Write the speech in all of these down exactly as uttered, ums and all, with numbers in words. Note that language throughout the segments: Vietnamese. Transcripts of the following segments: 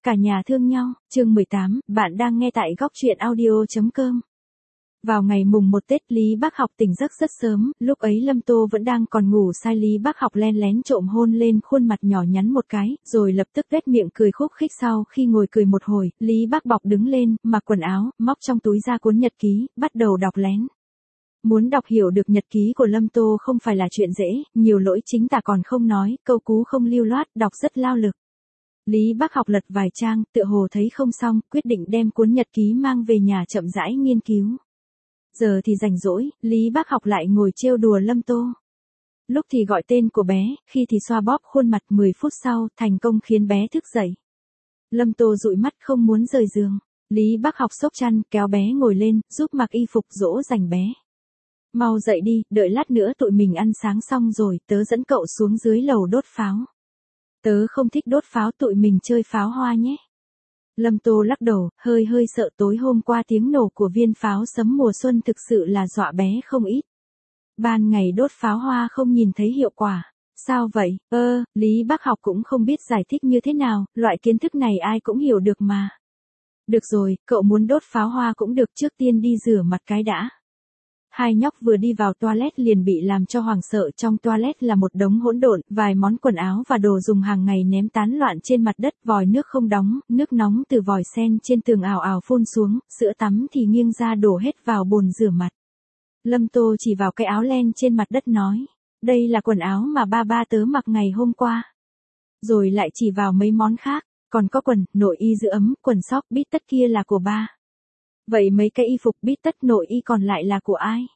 cả nhà thương nhau, chương mười tám, bạn đang nghe tại góc truyện audio chấm com. Vào ngày mùng một Tết, Lý Bác Học tỉnh giấc rất sớm, lúc ấy Lâm Tô vẫn đang còn ngủ say. Lý Bác Học len lén trộm hôn lên khuôn mặt nhỏ nhắn một cái, rồi lập tức tuét miệng cười khúc khích. Sau khi ngồi cười một hồi, Lý Bác Bọc đứng lên, mặc quần áo, móc trong túi ra cuốn nhật ký, bắt đầu đọc lén. Muốn đọc hiểu được nhật ký của Lâm Tô không phải là chuyện dễ, nhiều lỗi chính tả còn không nói, câu cú không lưu loát, đọc rất lao lực. Lý Bác Học lật vài trang, tựa hồ thấy không xong, quyết định đem cuốn nhật ký mang về nhà chậm rãi nghiên cứu. Giờ thì rảnh rỗi, Lý Bác Học lại ngồi trêu đùa Lâm Tô. Lúc thì gọi tên của bé, khi thì xoa bóp khuôn mặt. Mười phút sau, thành công khiến bé thức dậy. Lâm Tô dụi mắt không muốn rời giường. Lý Bác Học xốc chăn, kéo bé ngồi lên, giúp mặc y phục dỗ dành bé. Mau dậy đi, đợi lát nữa tụi mình ăn sáng xong rồi, tớ dẫn cậu xuống dưới lầu đốt pháo. Tớ không thích đốt pháo, tụi mình chơi pháo hoa nhé. Lâm Tô lắc đầu, hơi hơi sợ. Tối hôm qua tiếng nổ của viên pháo sấm mùa xuân thực sự là dọa bé không ít. Ban ngày đốt pháo hoa không nhìn thấy hiệu quả. Sao vậy? Ơ, Lý Bác Học cũng không biết giải thích như thế nào, loại kiến thức này ai cũng hiểu được mà. Được rồi, cậu muốn đốt pháo hoa cũng được, trước tiên đi rửa mặt cái đã. Hai nhóc vừa đi vào toilet liền bị làm cho hoảng sợ. Trong toilet là một đống hỗn độn, vài món quần áo và đồ dùng hàng ngày ném tán loạn trên mặt đất, vòi nước không đóng, nước nóng từ vòi sen trên tường ào ào phun xuống, sữa tắm thì nghiêng ra đổ hết vào bồn rửa mặt. Lâm Tô chỉ vào cái áo len trên mặt đất nói, đây là quần áo mà ba ba tớ mặc ngày hôm qua. Rồi lại chỉ vào mấy món khác, còn có quần, nội y giữ ấm, quần sóc, bít tất kia là của ba. Vậy mấy cái y phục bít tất nội y còn lại là của ai?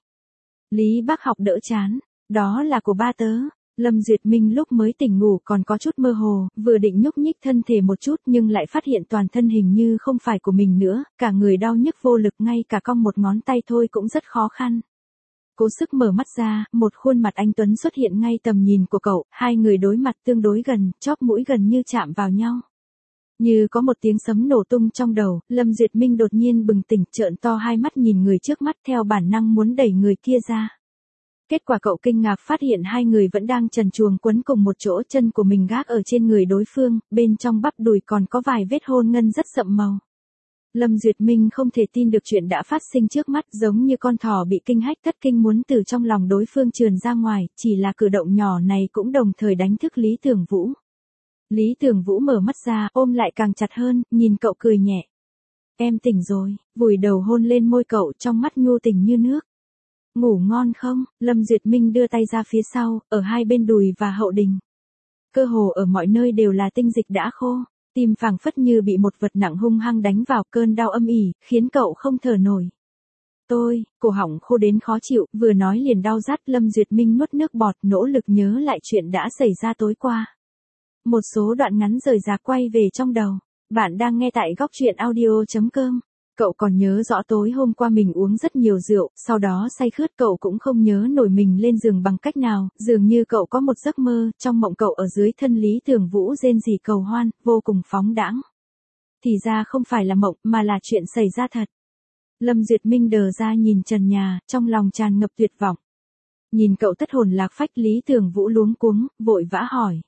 Lý Bác Học đỡ chán. Đó là của ba tớ. Lâm Duyệt Minh lúc mới tỉnh ngủ còn có chút mơ hồ, vừa định nhúc nhích thân thể một chút nhưng lại phát hiện toàn thân hình như không phải của mình nữa, cả người đau nhức vô lực, ngay cả cong một ngón tay thôi cũng rất khó khăn. Cố sức mở mắt ra, một khuôn mặt anh tuấn xuất hiện ngay tầm nhìn của cậu, hai người đối mặt tương đối gần, chóp mũi gần như chạm vào nhau. Như có một tiếng sấm nổ tung trong đầu, Lâm Duyệt Minh đột nhiên bừng tỉnh, trợn to hai mắt nhìn người trước mắt, theo bản năng muốn đẩy người kia ra. Kết quả cậu kinh ngạc phát hiện hai người vẫn đang trần truồng quấn cùng một chỗ, chân của mình gác ở trên người đối phương, bên trong bắp đùi còn có vài vết hôn ngân rất sậm màu. Lâm Duyệt Minh không thể tin được chuyện đã phát sinh trước mắt, giống như con thỏ bị kinh hách thất kinh muốn từ trong lòng đối phương trườn ra ngoài, chỉ là cử động nhỏ này cũng đồng thời đánh thức Lý Tưởng Vũ. Lý Tưởng Vũ mở mắt ra, ôm lại càng chặt hơn, nhìn cậu cười nhẹ. Em tỉnh rồi, vùi đầu hôn lên môi cậu, trong mắt nhu tình như nước. Ngủ ngon không? Lâm Duyệt Minh đưa tay ra phía sau, ở hai bên đùi và hậu đình. Cơ hồ ở mọi nơi đều là tinh dịch đã khô, tim phảng phất như bị một vật nặng hung hăng đánh vào, cơn đau âm ỉ, khiến cậu không thở nổi. Tôi, cổ họng khô đến khó chịu, vừa nói liền đau rát. Lâm Duyệt Minh nuốt nước bọt, nỗ lực nhớ lại chuyện đã xảy ra tối qua. Một số đoạn ngắn rời rạc quay về trong đầu. Bạn đang nghe tại góc truyện audio chấm com. Cậu còn nhớ rõ tối hôm qua mình uống rất nhiều rượu, sau đó say khướt. Cậu cũng không nhớ nổi mình lên giường bằng cách nào, dường như cậu có một giấc mơ, trong mộng cậu ở dưới thân Lý Tưởng Vũ rên rỉ cầu hoan, vô cùng phóng đãng. Thì ra không phải là mộng, mà là chuyện xảy ra thật. Lâm Duyệt Minh đờ ra nhìn trần nhà, trong lòng tràn ngập tuyệt vọng. Nhìn cậu thất hồn lạc phách, Lý Tưởng Vũ luống cuống, vội vã hỏi.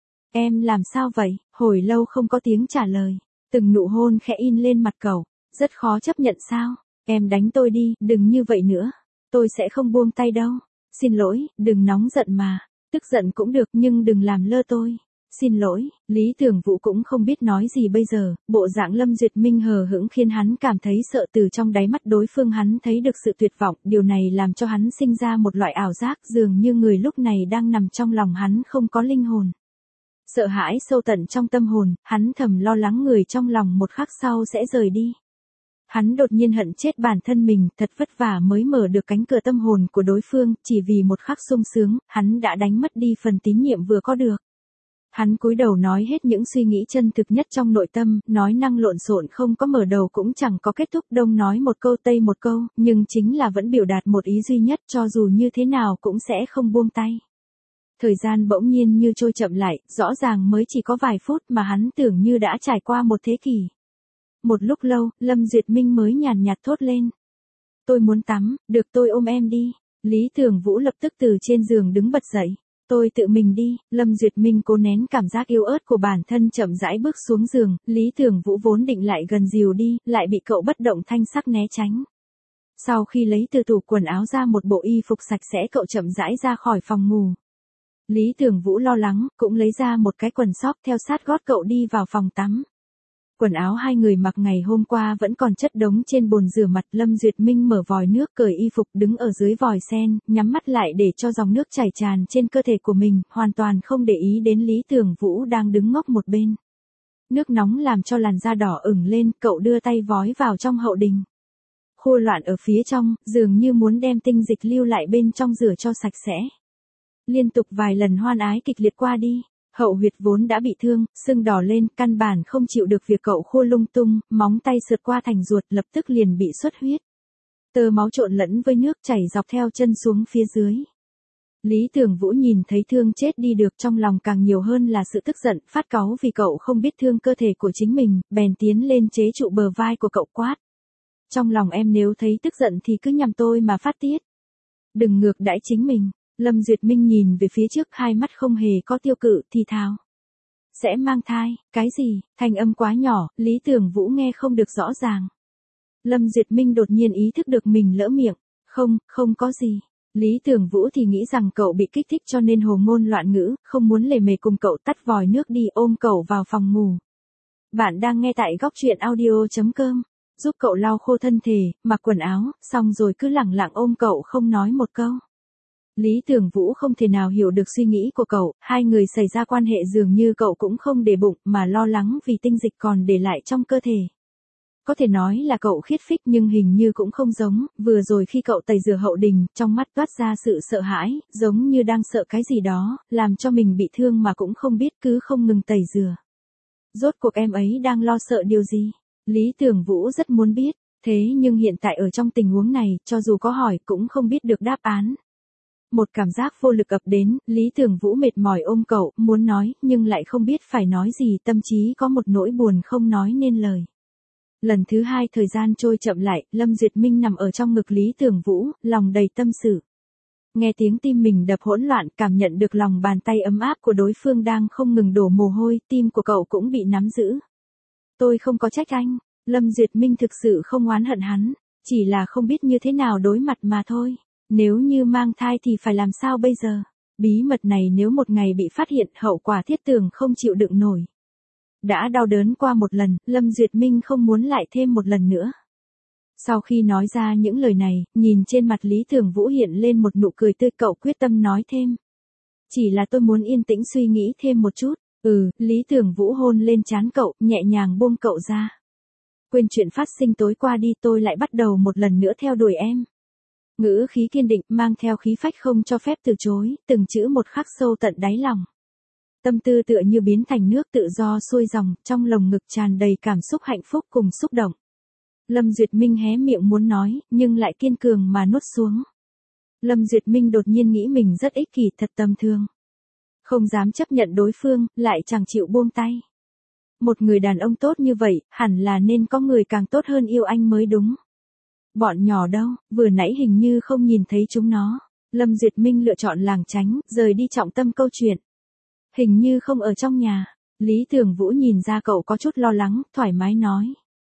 Em làm sao vậy? Hồi lâu không có tiếng trả lời. Từng nụ hôn khẽ in lên mặt cậu. Rất khó chấp nhận sao? Em đánh tôi đi, đừng như vậy nữa. Tôi sẽ không buông tay đâu. Xin lỗi, đừng nóng giận mà. Tức giận cũng được nhưng đừng làm lơ tôi. Xin lỗi. Lý Tưởng Vũ cũng không biết nói gì bây giờ. Bộ dạng Lâm Duyệt Minh hờ hững khiến hắn cảm thấy sợ. Từ trong đáy mắt đối phương hắn thấy được sự tuyệt vọng. Điều này làm cho hắn sinh ra một loại ảo giác, dường như người lúc này đang nằm trong lòng hắn không có linh hồn. Sợ hãi sâu tận trong tâm hồn, hắn thầm lo lắng người trong lòng một khắc sau sẽ rời đi. Hắn đột nhiên hận chết bản thân mình, thật vất vả mới mở được cánh cửa tâm hồn của đối phương, chỉ vì một khắc sung sướng, hắn đã đánh mất đi phần tín nhiệm vừa có được. Hắn cúi đầu nói hết những suy nghĩ chân thực nhất trong nội tâm, nói năng lộn xộn không có mở đầu cũng chẳng có kết thúc, đông nói một câu tây một câu, nhưng chính là vẫn biểu đạt một ý duy nhất, cho dù như thế nào cũng sẽ không buông tay. Thời gian bỗng nhiên như trôi chậm lại, rõ ràng mới chỉ có vài phút mà hắn tưởng như đã trải qua một thế kỷ. Một lúc lâu, Lâm Duyệt Minh mới nhàn nhạt thốt lên. Tôi muốn tắm, được tôi ôm em đi. Lý Tưởng Vũ lập tức từ trên giường đứng bật dậy. Tôi tự mình đi. Lâm Duyệt Minh cố nén cảm giác yếu ớt của bản thân chậm rãi bước xuống giường, Lý Tưởng Vũ vốn định lại gần dìu đi, lại bị cậu bất động thanh sắc né tránh. Sau khi lấy từ tủ quần áo ra một bộ y phục sạch sẽ, cậu chậm rãi ra khỏi phòng ngủ. Lý Tưởng Vũ lo lắng, cũng lấy ra một cái quần sóc theo sát gót cậu đi vào phòng tắm. Quần áo hai người mặc ngày hôm qua vẫn còn chất đống trên bồn rửa mặt. Lâm Duyệt Minh mở vòi nước, cởi y phục, đứng ở dưới vòi sen, nhắm mắt lại để cho dòng nước chảy tràn trên cơ thể của mình, hoàn toàn không để ý đến Lý Tưởng Vũ đang đứng ngốc một bên. Nước nóng làm cho làn da đỏ ửng lên, cậu đưa tay vói vào trong hậu đình. Khô loạn ở phía trong, dường như muốn đem tinh dịch lưu lại bên trong rửa cho sạch sẽ. Liên tục vài lần hoan ái kịch liệt qua đi. Hậu huyệt vốn đã bị thương, sưng đỏ lên, căn bản không chịu được việc cậu khô lung tung, móng tay sượt qua thành ruột, lập tức liền bị xuất huyết. Tơ máu trộn lẫn với nước chảy dọc theo chân xuống phía dưới. Lý Tưởng Vũ nhìn thấy thương chết đi được, trong lòng càng nhiều hơn là sự tức giận, phát cáu vì cậu không biết thương cơ thể của chính mình, bèn tiến lên chế trụ bờ vai của cậu quát. Trong lòng em nếu thấy tức giận thì cứ nhằm tôi mà phát tiết. Đừng ngược đãi chính mình. Lâm Duyệt Minh nhìn về phía trước, hai mắt không hề có tiêu cự, thì thào. Sẽ mang thai, cái gì? Thanh âm quá nhỏ, Lý Tưởng Vũ nghe không được rõ ràng. Lâm Duyệt Minh đột nhiên ý thức được mình lỡ miệng. Không, không có gì. Lý Tưởng Vũ thì nghĩ rằng cậu bị kích thích cho nên hồ ngôn loạn ngữ, không muốn lề mề cùng cậu, tắt vòi nước đi, ôm cậu vào phòng ngủ. Bạn đang nghe tại góc truyện audio chấm com. Giúp cậu lau khô thân thể, mặc quần áo, xong rồi cứ lẳng lặng ôm cậu không nói một câu. Lý Tưởng Vũ không thể nào hiểu được suy nghĩ của cậu, hai người xảy ra quan hệ dường như cậu cũng không để bụng mà lo lắng vì tinh dịch còn để lại trong cơ thể. Có thể nói là cậu khiết phích nhưng hình như cũng không giống, vừa rồi khi cậu tẩy rửa hậu đình, trong mắt toát ra sự sợ hãi, giống như đang sợ cái gì đó, làm cho mình bị thương mà cũng không biết, cứ không ngừng tẩy rửa. Rốt cuộc em ấy đang lo sợ điều gì? Lý Tưởng Vũ rất muốn biết, thế nhưng hiện tại ở trong tình huống này, cho dù có hỏi cũng không biết được đáp án. Một cảm giác vô lực ập đến, Lý Tưởng Vũ mệt mỏi ôm cậu, muốn nói, nhưng lại không biết phải nói gì, tâm trí có một nỗi buồn không nói nên lời. Lần thứ hai thời gian trôi chậm lại, Lâm Duyệt Minh nằm ở trong ngực Lý Tưởng Vũ, lòng đầy tâm sự. Nghe tiếng tim mình đập hỗn loạn, cảm nhận được lòng bàn tay ấm áp của đối phương đang không ngừng đổ mồ hôi, tim của cậu cũng bị nắm giữ. Tôi không có trách anh, Lâm Duyệt Minh thực sự không oán hận hắn, chỉ là không biết như thế nào đối mặt mà thôi. Nếu như mang thai thì phải làm sao bây giờ? Bí mật này nếu một ngày bị phát hiện, hậu quả thiết tưởng không chịu đựng nổi. Đã đau đớn qua một lần, Lâm Duyệt Minh không muốn lại thêm một lần nữa. Sau khi nói ra những lời này, nhìn trên mặt Lý Tưởng Vũ hiện lên một nụ cười tươi, cậu quyết tâm nói thêm. Chỉ là tôi muốn yên tĩnh suy nghĩ thêm một chút. Ừ, Lý Tưởng Vũ hôn lên trán cậu, nhẹ nhàng buông cậu ra. Quên chuyện phát sinh tối qua đi, tôi lại bắt đầu một lần nữa theo đuổi em. Ngữ khí kiên định, mang theo khí phách không cho phép từ chối, từng chữ một khắc sâu tận đáy lòng. Tâm tư tựa như biến thành nước tự do xuôi dòng, trong lồng ngực tràn đầy cảm xúc hạnh phúc cùng xúc động. Lâm Duyệt Minh hé miệng muốn nói, nhưng lại kiên cường mà nuốt xuống. Lâm Duyệt Minh đột nhiên nghĩ mình rất ích kỷ, thật tầm thường. Không dám chấp nhận đối phương, lại chẳng chịu buông tay. Một người đàn ông tốt như vậy, hẳn là nên có người càng tốt hơn yêu anh mới đúng. Bọn nhỏ đâu, vừa nãy hình như không nhìn thấy chúng nó. Lâm Duyệt Minh lựa chọn lảng tránh, rời đi trọng tâm câu chuyện. Hình như không ở trong nhà. Lý Tưởng Vũ nhìn ra cậu có chút lo lắng, thoải mái nói.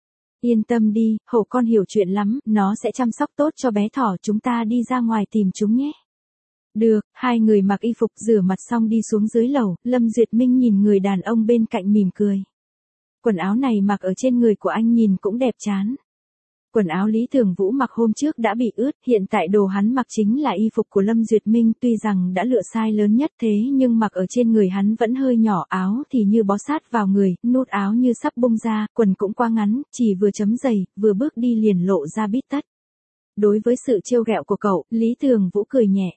Yên tâm đi, hổ con hiểu chuyện lắm, nó sẽ chăm sóc tốt cho bé thỏ, chúng ta đi ra ngoài tìm chúng nhé. Được, hai người mặc y phục rửa mặt xong đi xuống dưới lầu, Lâm Duyệt Minh nhìn người đàn ông bên cạnh mỉm cười. Quần áo này mặc ở trên người của anh nhìn cũng đẹp chán. Quần áo Lý Tưởng Vũ mặc hôm trước đã bị ướt, hiện tại đồ hắn mặc chính là y phục của Lâm Duyệt Minh, tuy rằng đã lựa size lớn nhất thế nhưng mặc ở trên người hắn vẫn hơi nhỏ, áo thì như bó sát vào người, nút áo như sắp bung ra, quần cũng quá ngắn, chỉ vừa chấm giày, vừa bước đi liền lộ ra bít tất. Đối với sự trêu ghẹo của cậu, Lý Tưởng Vũ cười nhẹ.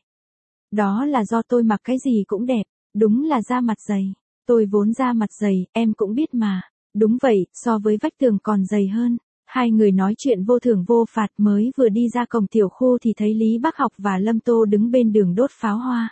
Đó là do tôi mặc cái gì cũng đẹp, đúng là da mặt dày. Tôi vốn da mặt dày, em cũng biết mà. Đúng vậy, so với vách tường còn dày hơn. Hai người nói chuyện vô thưởng vô phạt, mới vừa đi ra cổng tiểu khu thì thấy Lý Bác Học và Lâm Tô đứng bên đường đốt pháo hoa.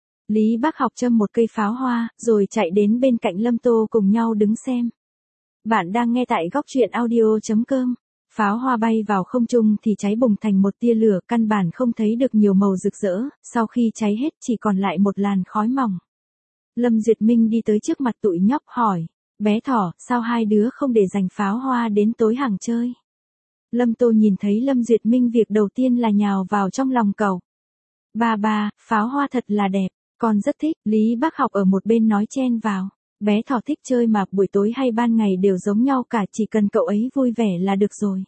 Lý Bác Học châm một cây pháo hoa, rồi chạy đến bên cạnh Lâm Tô cùng nhau đứng xem. Bạn đang nghe tại góc truyện audio chấm com. Pháo hoa bay vào không trung thì cháy bùng thành một tia lửa, căn bản không thấy được nhiều màu rực rỡ, sau khi cháy hết chỉ còn lại một làn khói mỏng. Lâm Duyệt Minh đi tới trước mặt tụi nhóc hỏi, bé thỏ, sao hai đứa không để dành pháo hoa đến tối hàng chơi? Lâm Tô nhìn thấy Lâm Duyệt Minh việc đầu tiên là nhào vào trong lòng cậu. Ba ba, pháo hoa thật là đẹp, con rất thích, Lý Bác Học ở một bên nói chen vào. Bé thỏ thích chơi mà, buổi tối hay ban ngày đều giống nhau cả, chỉ cần cậu ấy vui vẻ là được rồi.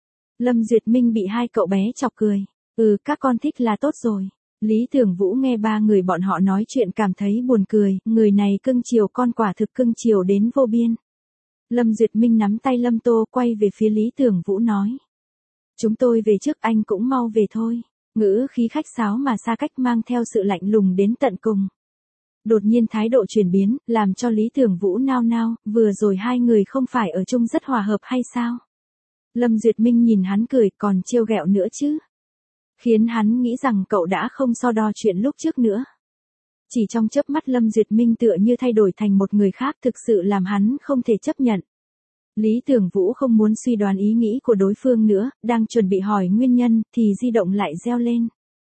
Lâm Duyệt Minh bị hai cậu bé chọc cười. Ừ, các con thích là tốt rồi. Lý Tưởng Vũ nghe ba người bọn họ nói chuyện cảm thấy buồn cười, người này cưng chiều con quả thực cưng chiều đến vô biên. Lâm Duyệt Minh nắm tay Lâm Tô quay về phía Lý Tưởng Vũ nói. Chúng tôi về trước, anh cũng mau về thôi. Ngữ khí khách sáo mà xa cách mang theo sự lạnh lùng đến tận cùng. Đột nhiên thái độ chuyển biến, làm cho Lý Tưởng Vũ nao nao, vừa rồi hai người không phải ở chung rất hòa hợp hay sao? Lâm Duyệt Minh nhìn hắn cười, còn trêu ghẹo nữa chứ. Khiến hắn nghĩ rằng cậu đã không so đo chuyện lúc trước nữa. Chỉ trong chớp mắt Lâm Duyệt Minh tựa như thay đổi thành một người khác, thực sự làm hắn không thể chấp nhận. Lý Tưởng Vũ không muốn suy đoán ý nghĩ của đối phương nữa, đang chuẩn bị hỏi nguyên nhân, thì di động lại reo lên.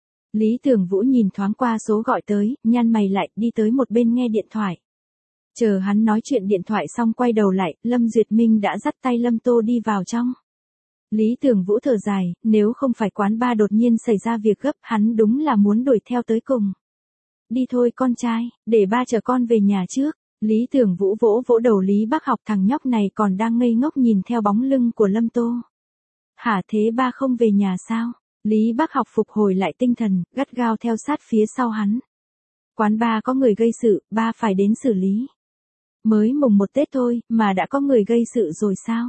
Lý Tưởng Vũ nhìn thoáng qua số gọi tới, nhăn mày lại, đi tới một bên nghe điện thoại. Chờ hắn nói chuyện điện thoại xong quay đầu lại, Lâm Duyệt Minh đã dắt tay Lâm Tô đi vào trong. Lý Tưởng Vũ thở dài, nếu không phải quán ba đột nhiên xảy ra việc gấp, hắn đúng là muốn đuổi theo tới cùng. Đi thôi con trai, để ba chở con về nhà trước. Lý Tưởng Vũ vỗ vỗ đầu Lý Bác Học, thằng nhóc này còn đang ngây ngốc nhìn theo bóng lưng của Lâm Tô. Hả, thế ba không về nhà sao? Lý Bác Học phục hồi lại tinh thần, gắt gao theo sát phía sau hắn. Quán ba có người gây sự, ba phải đến xử lý. Mới mùng một Tết thôi, mà đã có người gây sự rồi sao?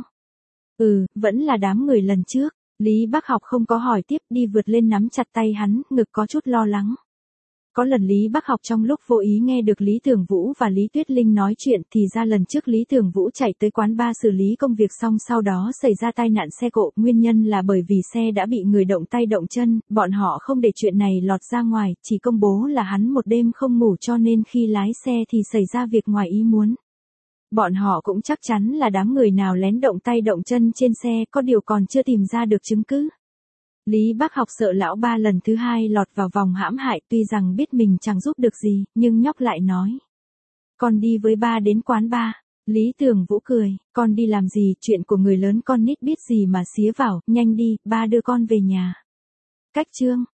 Ừ, vẫn là đám người lần trước. Lý Bác Học không có hỏi tiếp, đi vượt lên nắm chặt tay hắn, ngực có chút lo lắng. Có lần Lý Bác Học trong lúc vô ý nghe được Lý Tưởng Vũ và Lý Tuyết Linh nói chuyện, thì ra lần trước Lý Tưởng Vũ chạy tới quán ba xử lý công việc xong sau đó xảy ra tai nạn xe cộ, nguyên nhân là bởi vì xe đã bị người động tay động chân, bọn họ không để chuyện này lọt ra ngoài, chỉ công bố là hắn một đêm không ngủ cho nên khi lái xe thì xảy ra việc ngoài ý muốn. Bọn họ cũng chắc chắn là đám người nào lén động tay động chân trên xe, có điều còn chưa tìm ra được chứng cứ. Lý Bác Học sợ lão ba lần thứ hai lọt vào vòng hãm hại, tuy rằng biết mình chẳng giúp được gì, nhưng nhóc lại nói. Con đi với ba đến quán ba. Lý Tưởng Vũ cười, con đi làm gì, chuyện của người lớn con nít biết gì mà xía vào, nhanh đi, ba đưa con về nhà. Cách chương